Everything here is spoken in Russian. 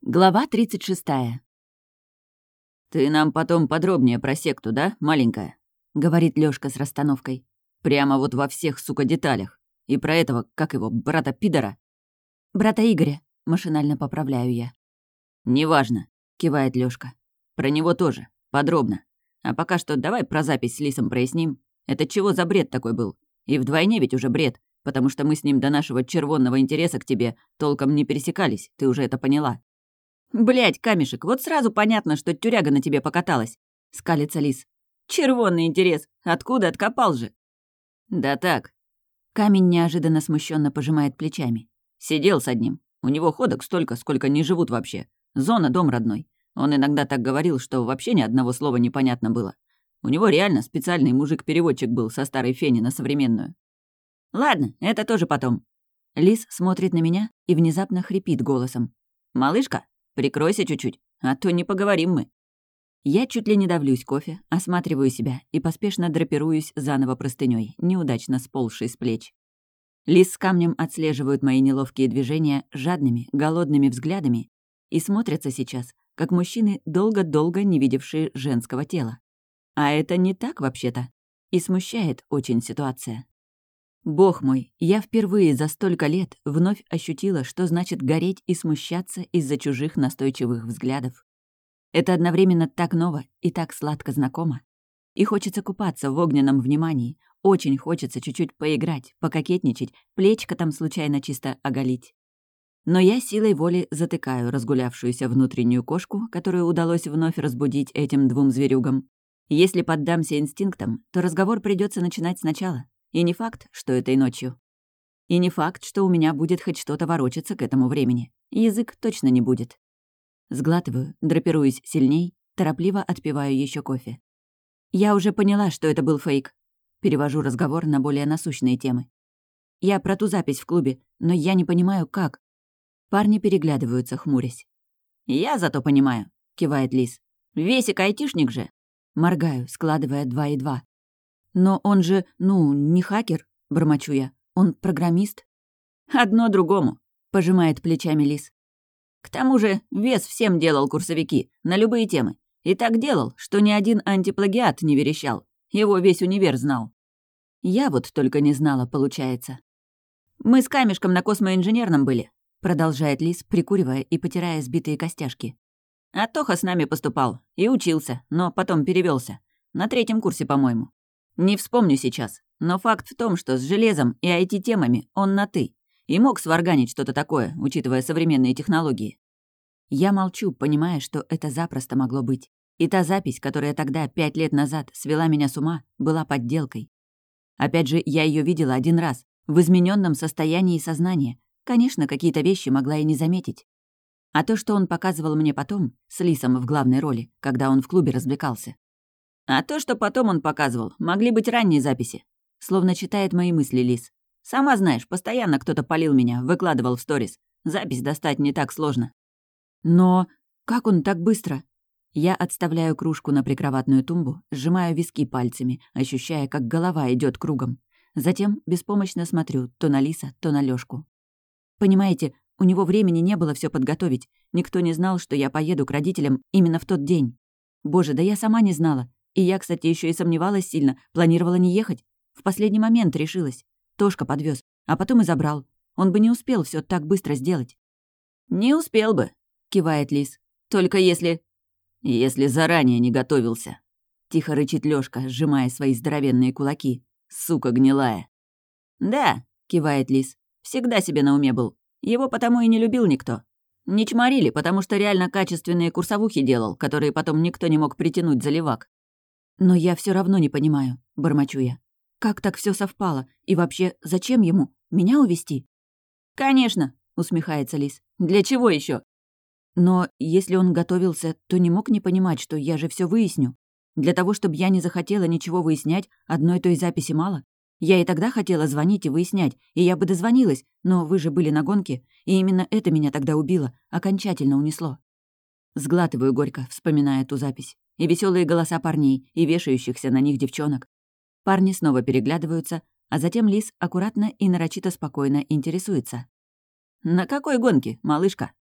Глава 36. «Ты нам потом подробнее про секту, да, маленькая?» — говорит Лёшка с расстановкой. «Прямо вот во всех, сука, деталях. И про этого, как его, брата-пидора?» «Брата Игоря», — машинально поправляю я. «Неважно», — кивает Лёшка. «Про него тоже. Подробно. А пока что давай про запись с Лисом проясним. Это чего за бред такой был? И вдвойне ведь уже бред, потому что мы с ним до нашего червонного интереса к тебе толком не пересекались, ты уже это поняла». «Блядь, камешек, вот сразу понятно, что тюряга на тебе покаталась», — скалится Лис. «Червонный интерес. Откуда откопал же?» «Да так». Камень неожиданно смущенно пожимает плечами. Сидел с одним. У него ходок столько, сколько не живут вообще. Зона — дом родной. Он иногда так говорил, что вообще ни одного слова непонятно было. У него реально специальный мужик-переводчик был со старой фени на современную. «Ладно, это тоже потом». Лис смотрит на меня и внезапно хрипит голосом. «Малышка, прикройся чуть-чуть, а то не поговорим мы». Я чуть ли не давлюсь кофе, осматриваю себя и поспешно драпируюсь заново простынёй, неудачно сползшей с плеч. Лис с камнем отслеживают мои неловкие движения жадными, голодными взглядами и смотрятся сейчас, как мужчины, долго-долго не видевшие женского тела. А это не так вообще-то. И смущает очень ситуация. Бог мой, я впервые за столько лет вновь ощутила, что значит гореть и смущаться из-за чужих настойчивых взглядов. Это одновременно так ново и так сладко знакомо. И хочется купаться в огненном внимании, очень хочется чуть-чуть поиграть, пококетничать, плечко там случайно чисто оголить. Но я силой воли затыкаю разгулявшуюся внутреннюю кошку, которую удалось вновь разбудить этим двум зверюгам. Если поддамся инстинктам, то разговор придется начинать сначала. И не факт, что этой ночью. И не факт, что у меня будет хоть что-то ворочаться к этому времени. Язык точно не будет. Сглатываю, драпируюсь сильней, торопливо отпиваю еще кофе. Я уже поняла, что это был фейк. Перевожу разговор на более насущные темы. Я про ту запись в клубе, но я не понимаю, как. Парни переглядываются, хмурясь. «Я зато понимаю», — кивает Лис. «Весик айтишник же». Моргаю, складывая 2 и 2. «Но он же, не хакер», — бормочу я. «Он программист». «Одно другому», — пожимает плечами Лис. «К тому же Вес всем делал курсовики, на любые темы. И так делал, что ни один антиплагиат не верещал. Его весь универ знал». Я вот только не знала, получается. «Мы с Камешком на космоинженерном были», — продолжает Лис, прикуривая и потирая сбитые костяшки. «А Тоха с нами поступал и учился, но потом перевелся. На 3-м курсе, по-моему. Не вспомню сейчас, но факт в том, что с железом и IT-темами он на «ты». И мог сварганить что-то такое, учитывая современные технологии. Я молчу, понимая, что это запросто могло быть. И та запись, которая тогда, 5 лет назад, свела меня с ума, была подделкой. Опять же, я ее видела один раз, в измененном состоянии сознания. Конечно, какие-то вещи могла и не заметить. А то, что он показывал мне потом, с Лисом в главной роли, когда он в клубе развлекался. А то, что потом он показывал, могли быть ранние записи. Словно читает мои мысли Лис. Сама знаешь, постоянно кто-то палил меня, выкладывал в сторис. Запись достать не так сложно. Но как он так быстро? Я отставляю кружку на прикроватную тумбу, сжимаю виски пальцами, ощущая, как голова идет кругом. Затем беспомощно смотрю то на Лиса, то на Лёшку. Понимаете, у него времени не было все подготовить. Никто не знал, что я поеду к родителям именно в тот день. Боже, да я сама не знала. И я, кстати, еще и сомневалась сильно, планировала не ехать. В последний момент решилась. Тошка подвез, а потом и забрал. Он бы не успел все так быстро сделать. «Не успел бы», — кивает Лис. «Только если...» «Если заранее не готовился», — тихо рычит Лёшка, сжимая свои здоровенные кулаки. «Сука гнилая». «Да», — кивает Лис. «Всегда себе на уме был. Его потому и не любил никто. Не чморили, потому что реально качественные курсовухи делал, которые потом никто не мог притянуть за левак». «Но я все равно не понимаю», — бормочу я. «Как так все совпало? И вообще, зачем ему? Меня увезти?» «Конечно», — усмехается Лис. «Для чего еще? «Но если он готовился, то не мог не понимать, что я же все выясню. Для того, чтобы я не захотела ничего выяснять, одной той записи мало. Я и тогда хотела звонить и выяснять, и я бы дозвонилась, но вы же были на гонке, и именно это меня тогда убило, окончательно унесло». Сглатываю горько, вспоминая ту запись. И веселые голоса парней, и вешающихся на них девчонок. Парни снова переглядываются, а затем Лис аккуратно и нарочито спокойно интересуется. «На какой гонке, малышка?»